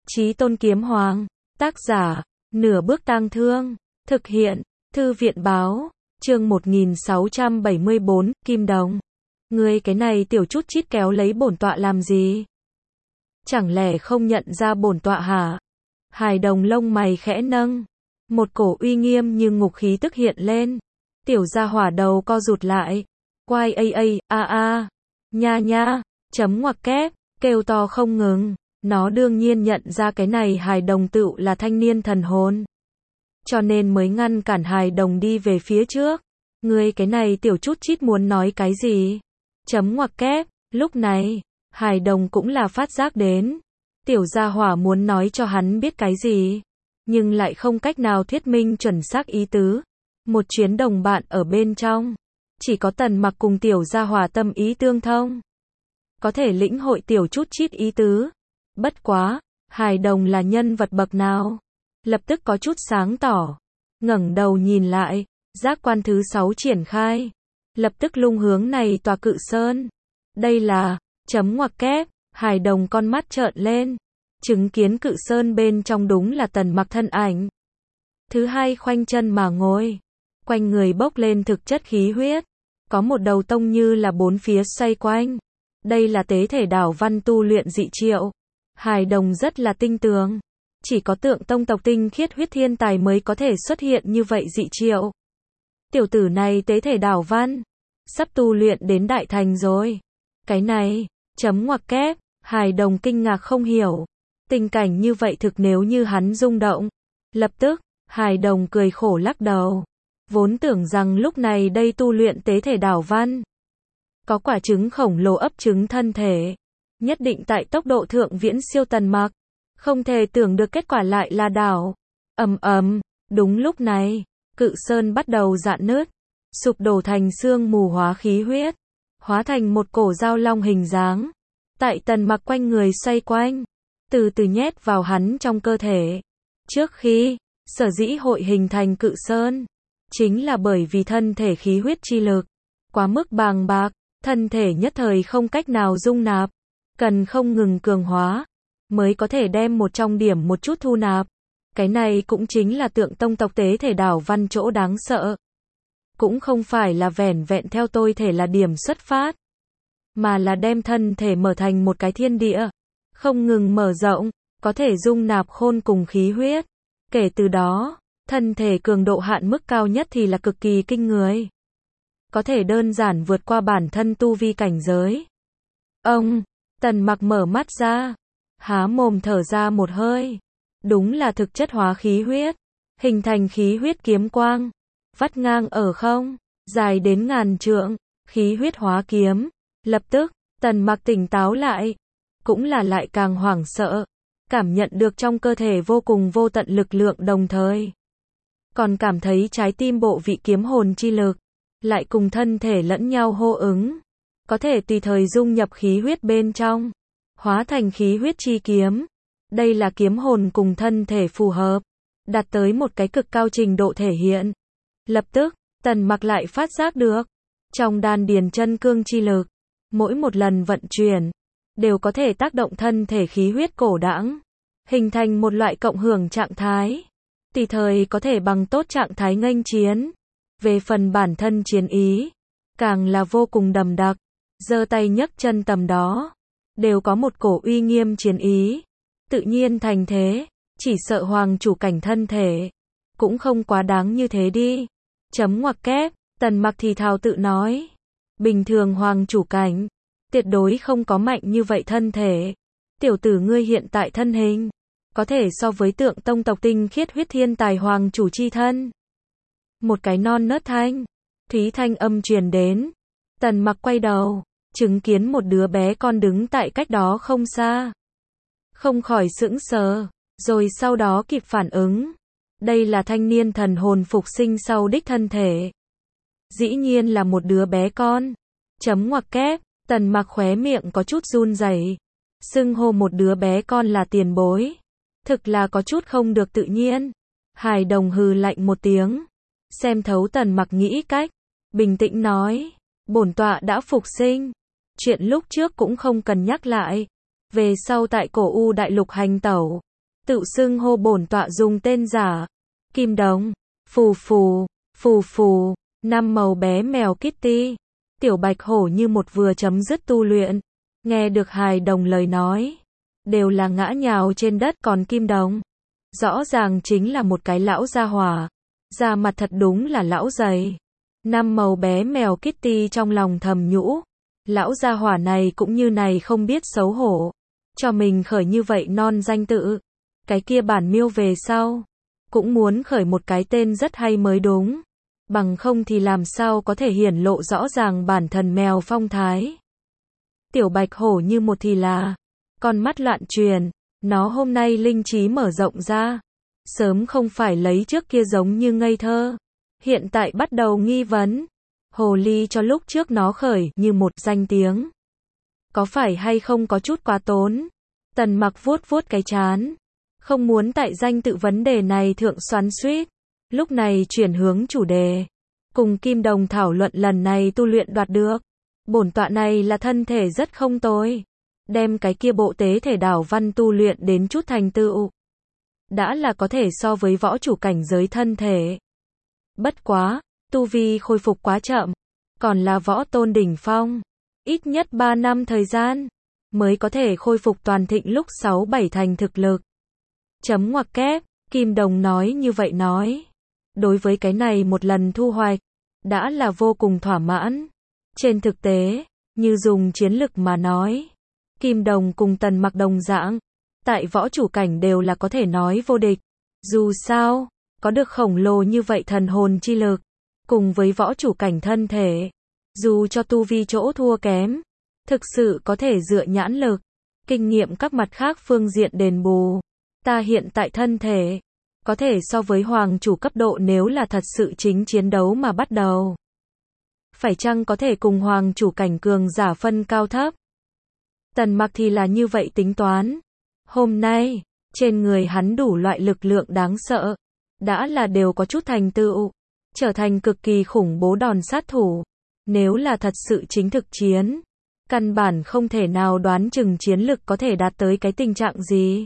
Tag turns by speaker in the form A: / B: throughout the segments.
A: Chí Tôn Kiếm Hoàng. Tác giả, Nửa Bước Tang Thương. Thực hiện, Thư viện báo. Chương 1674, Kim Đồng. Ngươi cái này tiểu chút chít kéo lấy bổn tọa làm gì? Chẳng lẽ không nhận ra bổn tọa hả? Hài Đồng lông mày khẽ nâng. Một cổ uy nghiêm như ngục khí tức hiện lên. Tiểu gia hỏa đầu co rụt lại. Quai nha nha, chấm ngoặc kép, kêu to không ngừng. Nó đương nhiên nhận ra cái này Hài Đồng tựu là thanh niên thần hồn. Cho nên mới ngăn cản Hài Đồng đi về phía trước. Ngươi cái này tiểu chút chít muốn nói cái gì? Chấm ngoặc kép, lúc này, Hài Đồng cũng là phát giác đến. Tiểu gia hỏa muốn nói cho hắn biết cái gì, nhưng lại không cách nào thuyết minh chuẩn xác ý tứ. Một chuyến đồng bạn ở bên trong, chỉ có Tần Mặc cùng tiểu gia hỏa tâm ý tương thông, có thể lĩnh hội tiểu chút chít ý tứ. Bất quá, Hài Đồng là nhân vật bậc nào? Lập tức có chút sáng tỏ, ngẩng đầu nhìn lại, giác quan thứ 6 triển khai, lập tức lung hướng này tòa cự sơn. Đây là, chấm ngoặc kép, Hài Đồng con mắt trợn lên, chứng kiến cự sơn bên trong đúng là Tần Mặc thân ảnh. Thứ hai khoanh chân mà ngồi, quanh người bốc lên thực chất khí huyết, có một đầu tông như là bốn phía xoay quanh. Đây là tế thể đảo văn tu luyện dị triệu. Hài Đồng rất là tinh tường, chỉ có Tượng Tông tộc tinh khiết huyết thiên tài mới có thể xuất hiện như vậy dị triệu. Tiểu tử này tế thể đảo văn, sắp tu luyện đến đại thành rồi. Cái này, chấm ngoặc kép, Hài Đồng kinh ngạc không hiểu. Tình cảnh như vậy thực nếu như hắn rung động. Lập tức, Hài Đồng cười khổ lắc đầu. Vốn tưởng rằng lúc này đây tu luyện tế thể đảo văn, có quả trứng khổng lồ ấp trứng thân thể, nhất định tại tốc độ thượng viễn siêu Tần Mặc. Không thể tưởng được kết quả lại là đảo. Đúng lúc này, cự sơn bắt đầu rạn nứt, sụp đổ thành xương mù hóa khí huyết, hóa thành một cổ dao long hình dáng. Tại Tần Mặc quanh người xoay quanh, từ từ nhét vào hắn trong cơ thể. Trước khi, sở dĩ hội hình thành cự sơn, chính là bởi vì thân thể khí huyết chi lực quá mức bàng bạc, thân thể nhất thời không cách nào dung nạp, cần không ngừng cường hóa, mới có thể đem một trong điểm một chút thu nạp. Cái này cũng chính là Tượng Tông tộc tế thể đảo văn chỗ đáng sợ. Cũng không phải là vẻn vẹn theo tôi thể là điểm xuất phát, mà là đem thân thể mở thành một cái thiên địa, không ngừng mở rộng, có thể dung nạp khôn cùng khí huyết. Kể từ đó, thân thể cường độ hạn mức cao nhất thì là cực kỳ kinh người, có thể đơn giản vượt qua bản thân tu vi cảnh giới. Tần Mặc mở mắt ra, há mồm thở ra một hơi. Đúng là thực chất hóa khí huyết, hình thành khí huyết kiếm quang, vắt ngang ở không, dài đến ngàn trượng, khí huyết hóa kiếm. Lập tức, Tần Mặc tỉnh táo lại, cũng là lại càng hoảng sợ, cảm nhận được trong cơ thể vô cùng vô tận lực lượng, đồng thời còn cảm thấy trái tim bộ vị kiếm hồn chi lực lại cùng thân thể lẫn nhau hô ứng, có thể tùy thời dung nhập khí huyết bên trong, hóa thành khí huyết chi kiếm. Đây là kiếm hồn cùng thân thể phù hợp, đạt tới một cái cực cao trình độ thể hiện. Lập tức, Tần Mặc lại phát giác được, trong đan điền chân cương chi lực, mỗi một lần vận chuyển, đều có thể tác động thân thể khí huyết cổ đãng, hình thành một loại cộng hưởng trạng thái, tùy thời có thể bằng tốt trạng thái nghênh chiến. Về phần bản thân chiến ý, càng là vô cùng đậm đặc, giơ tay nhấc chân tầm đó, đều có một cổ uy nghiêm chiến ý. Tự nhiên thành thế, chỉ sợ hoàng chủ cảnh thân thể cũng không quá đáng như thế đi. Chấm ngoặc kép, Tần Mặc thì thào tự nói. Bình thường hoàng chủ cảnh, tuyệt đối không có mạnh như vậy thân thể. Tiểu tử ngươi hiện tại thân hình, có thể so với Tượng Tông tộc tinh khiết huyết thiên tài hoàng chủ chi thân. Một cái non nớt thanh thúy thanh âm truyền đến. Tần Mặc quay đầu, chứng kiến một đứa bé con đứng tại cách đó không xa, không khỏi sững sờ, rồi sau đó kịp phản ứng. Đây là thanh niên thần hồn phục sinh sau đích thân thể. Dĩ nhiên là một đứa bé con. Chấm ngoặc kép, Tần Mặc khóe miệng có chút run rẩy. Xưng hô một đứa bé con là tiền bối, thực là có chút không được tự nhiên. Hài Đồng hừ lạnh một tiếng, xem thấu Tần Mặc nghĩ cách, bình tĩnh nói, bổn tọa đã phục sinh, chuyện lúc trước cũng không cần nhắc lại. Về sau tại Cổ U đại lục hành tẩu, tự xưng hô bổn tọa dùng tên giả. Kim Đồng, phù phù, phù phù, năm màu bé mèo Kitty. Tiểu Bạch Hổ như một vừa chấm dứt tu luyện, nghe được hài đồng lời nói, đều là ngã nhào trên đất, còn Kim Đồng, rõ ràng chính là một cái lão gia hỏa, da mặt thật đúng là lão dày. Năm màu bé mèo Kitty trong lòng thầm nhũ, lão gia hỏa này cũng như này không biết xấu hổ, cho mình khởi như vậy non danh tự, cái kia bản miêu về sau, cũng muốn khởi một cái tên rất hay mới đúng, bằng không thì làm sao có thể hiển lộ rõ ràng bản thần mèo phong thái. Tiểu Bạch Hổ như một thì là, con mắt loạn truyền, nó hôm nay linh trí mở rộng ra, sớm không phải lấy trước kia giống như ngây thơ, hiện tại bắt đầu nghi vấn, hồ ly cho lúc trước nó khởi như một danh tiếng, có phải hay không có chút quá tốn. Tần Mặc vuốt vuốt cái trán, không muốn tại danh tự vấn đề này thượng xoắn xuýt, lúc này chuyển hướng chủ đề, cùng Kim Đồng thảo luận lần này tu luyện đoạt được. Bổn tọa này là thân thể rất không tồi, đem cái kia bộ tế thể đảo văn tu luyện đến chút thành tựu, đã là có thể so với võ chủ cảnh giới thân thể. Bất quá, tu vi khôi phục quá chậm, còn là võ tôn đỉnh phong, ít nhất 3 năm thời gian mới có thể khôi phục toàn thịnh lúc 6-7 thành thực lực. Chấm ngoặc kép, Kim Đồng nói như vậy nói. Đối với cái này một lần thu hoạch, đã là vô cùng thỏa mãn. Trên thực tế, như dùng chiến lực mà nói, Kim Đồng cùng Tần Mặc đồng dạng, tại võ chủ cảnh đều là có thể nói vô địch. Dù sao, có được khổng lồ như vậy thần hồn chi lực, cùng với võ chủ cảnh thân thể, dù cho tu vi chỗ thua kém, thực sự có thể dựa nhãn lực, kinh nghiệm các mặt khác phương diện đền bù. Ta hiện tại thân thể, có thể so với hoàng chủ cấp độ nếu là thật sự chính chiến đấu mà bắt đầu. Phải chăng có thể cùng hoàng chủ cảnh cường giả phân cao thấp? Tần Mặc thì là như vậy tính toán. Hôm nay, trên người hắn đủ loại lực lượng đáng sợ, đã là đều có chút thành tựu, trở thành cực kỳ khủng bố đòn sát thủ. Nếu là thật sự chính thực chiến, căn bản không thể nào đoán chừng chiến lực có thể đạt tới cái tình trạng gì.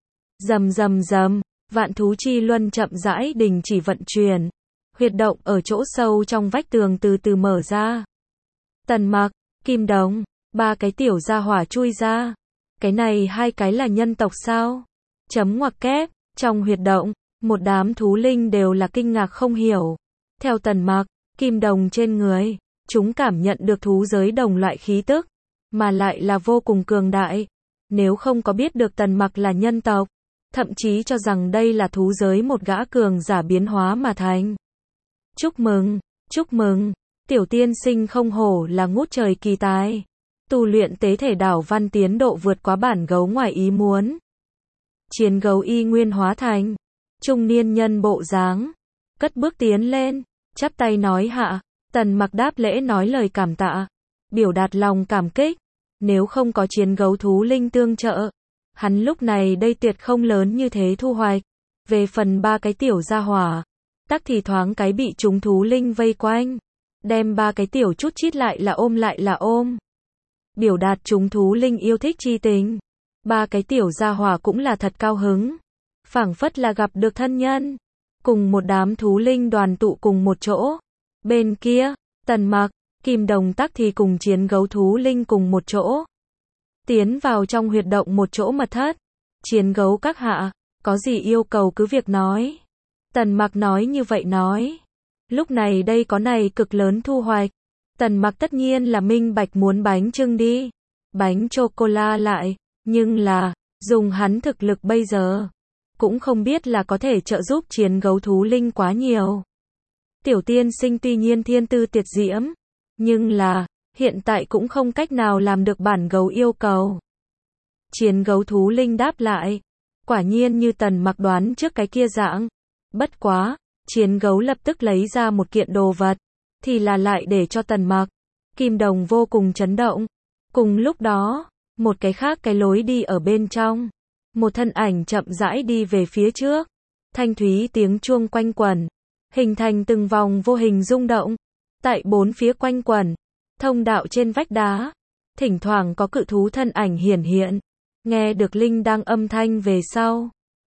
A: Rầm rầm rầm, vạn thú chi luân chậm rãi đình chỉ vận chuyển, huyệt động ở chỗ sâu trong vách tường từ từ mở ra. Tần Mặc, Kim Đồng, ba cái tiểu gia hỏa chui ra. Cái này hai cái là nhân tộc sao? Chấm ngoặc kép, trong huyệt động, một đám thú linh đều là kinh ngạc không hiểu. Theo Tần Mặc, Kim Đồng trên người, chúng cảm nhận được thú giới đồng loại khí tức, mà lại là vô cùng cường đại. Nếu không có biết được Tần Mặc là nhân tộc, thậm chí cho rằng đây là thú giới một gã cường giả biến hóa mà thành. Chúc mừng, tiểu tiên sinh không hổ là ngút trời kỳ tài. Tu luyện tế thể đảo văn tiến độ vượt quá bản gấu ngoài ý muốn. Chiến gấu y nguyên hóa thành trung niên nhân bộ dáng, cất bước tiến lên, chắp tay nói hạ. Tần Mặc đáp lễ nói lời cảm tạ, biểu đạt lòng cảm kích. Nếu không có chiến gấu thú linh tương trợ, hắn lúc này đây tuyệt không lớn như thế thu hoạch. Về phần ba cái tiểu gia hỏa, tắc thì thoáng cái bị chúng thú linh vây quanh, đem ba cái tiểu chút chít lại là ôm. Biểu đạt chúng thú linh yêu thích chi tình. Ba cái tiểu gia hỏa cũng là thật cao hứng, phảng phất là gặp được thân nhân, cùng một đám thú linh đoàn tụ cùng một chỗ. Bên kia, Tần Mặc, Kim Đồng tắc thì cùng chiến gấu thú linh cùng một chỗ, tiến vào trong huyệt động một chỗ mật thất. Chiến gấu các hạ, có gì yêu cầu cứ việc nói. Tần Mặc nói như vậy nói. Lúc này đây có này cực lớn thu hoạch, Tần Mặc tất nhiên là minh bạch muốn bánh chưng đi, bánh chocola lại, nhưng là, dùng hắn thực lực bây giờ, cũng không biết là có thể trợ giúp chiến gấu thú linh quá nhiều. Tiểu tiên sinh tuy nhiên thiên tư tuyệt diễm, nhưng là, hiện tại cũng không cách nào làm được bản gấu yêu cầu. Chiến gấu thú linh đáp lại, quả nhiên như Tần Mặc đoán trước cái kia dạng. Bất quá, chiến gấu lập tức lấy ra một kiện đồ vật, thì là lại để cho Tần Mặc. Kim Đồng vô cùng chấn động. Cùng lúc đó, một cái khác cái lối đi ở bên trong, một thân ảnh chậm rãi đi về phía trước. Thanh thúy tiếng chuông quanh quẩn, hình thành từng vòng vô hình rung động, tại bốn phía quanh quẩn. Thông đạo trên vách đá, thỉnh thoảng có cự thú thân ảnh hiển hiện. Nghe được linh đang âm thanh về sau,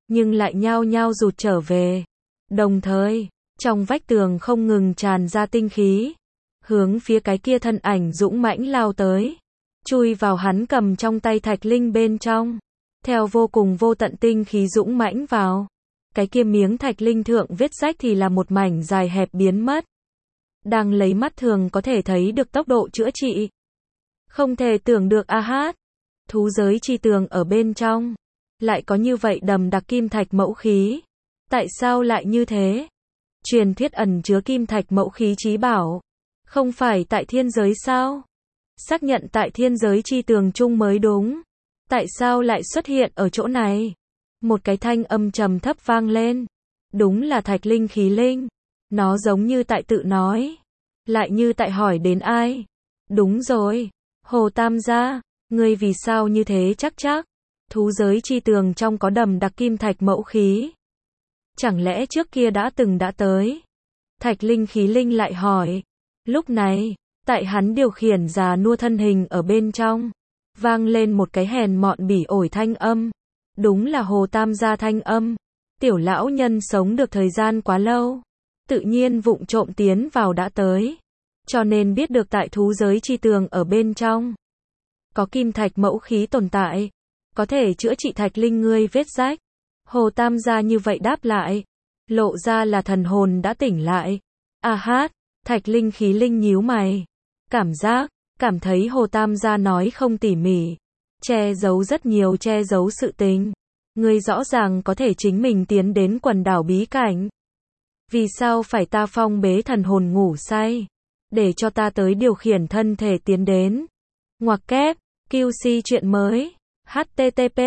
A: nhưng lại nhao nhao rụt trở về. Đồng thời, trong vách tường không ngừng tràn ra tinh khí, hướng phía cái kia thân ảnh dũng mãnh lao tới, chui vào hắn cầm trong tay thạch linh bên trong. Theo vô cùng vô tận tinh khí dũng mãnh vào, cái kia miếng thạch linh thượng vết rách thì là một mảnh dài hẹp biến mất. Đang lấy mắt thường có thể thấy được tốc độ chữa trị. Không thể tưởng được a hát. Thú giới chi tường ở bên trong, lại có như vậy đầm đặc kim thạch mẫu khí. Tại sao lại như thế? Truyền thuyết ẩn chứa kim thạch mẫu khí chí bảo, không phải tại thiên giới sao? Xác nhận tại thiên giới chi tường chung mới đúng. Tại sao lại xuất hiện ở chỗ này? Một cái thanh âm trầm thấp vang lên. Đúng là thạch linh khí linh. Nó giống như tại tự nói, lại như tại hỏi đến ai. Đúng rồi, Hồ Tam gia, ngươi vì sao như thế chắc? Thú giới chi tường trong có đầm đặc kim thạch mẫu khí. Chẳng lẽ trước kia đã tới? Thạch linh khí linh lại hỏi. Lúc này, tại hắn điều khiển già nua thân hình ở bên trong, vang lên một cái hèn mọn bỉ ổi thanh âm. Đúng là Hồ Tam gia thanh âm. Tiểu lão nhân sống được thời gian quá lâu, tự nhiên vụng trộm tiến vào đã tới, cho nên biết được tại thú giới chi tường ở bên trong có kim thạch mẫu khí tồn tại, có thể chữa trị thạch linh ngươi vết rách. Hồ Tam gia như vậy đáp lại, lộ ra là thần hồn đã tỉnh lại. A hát, thạch linh khí linh nhíu mày, cảm thấy Hồ Tam gia nói không tỉ mỉ, che giấu rất nhiều, che giấu sự tình. Ngươi rõ ràng có thể chính mình tiến đến quần đảo bí cảnh. Vì sao phải ta phong bế thần hồn ngủ say, để cho ta tới điều khiển thân thể tiến đến? Ngoặc kép, QC chuyện mới, http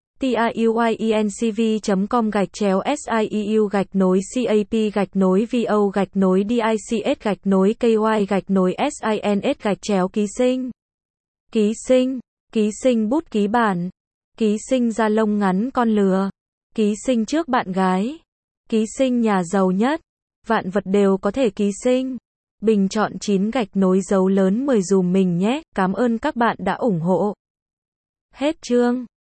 A: tiuincv.com/siep-vo-dics-ky-sins ký sinh bút ký bản, ký sinh da lông ngắn con lừa, ký sinh trước bạn gái, ký sinh nhà giàu nhất, vạn vật đều có thể ký sinh. Bình chọn 9 dấu lớn 10 dùm mình nhé, cảm ơn các bạn đã ủng hộ. Hết chương.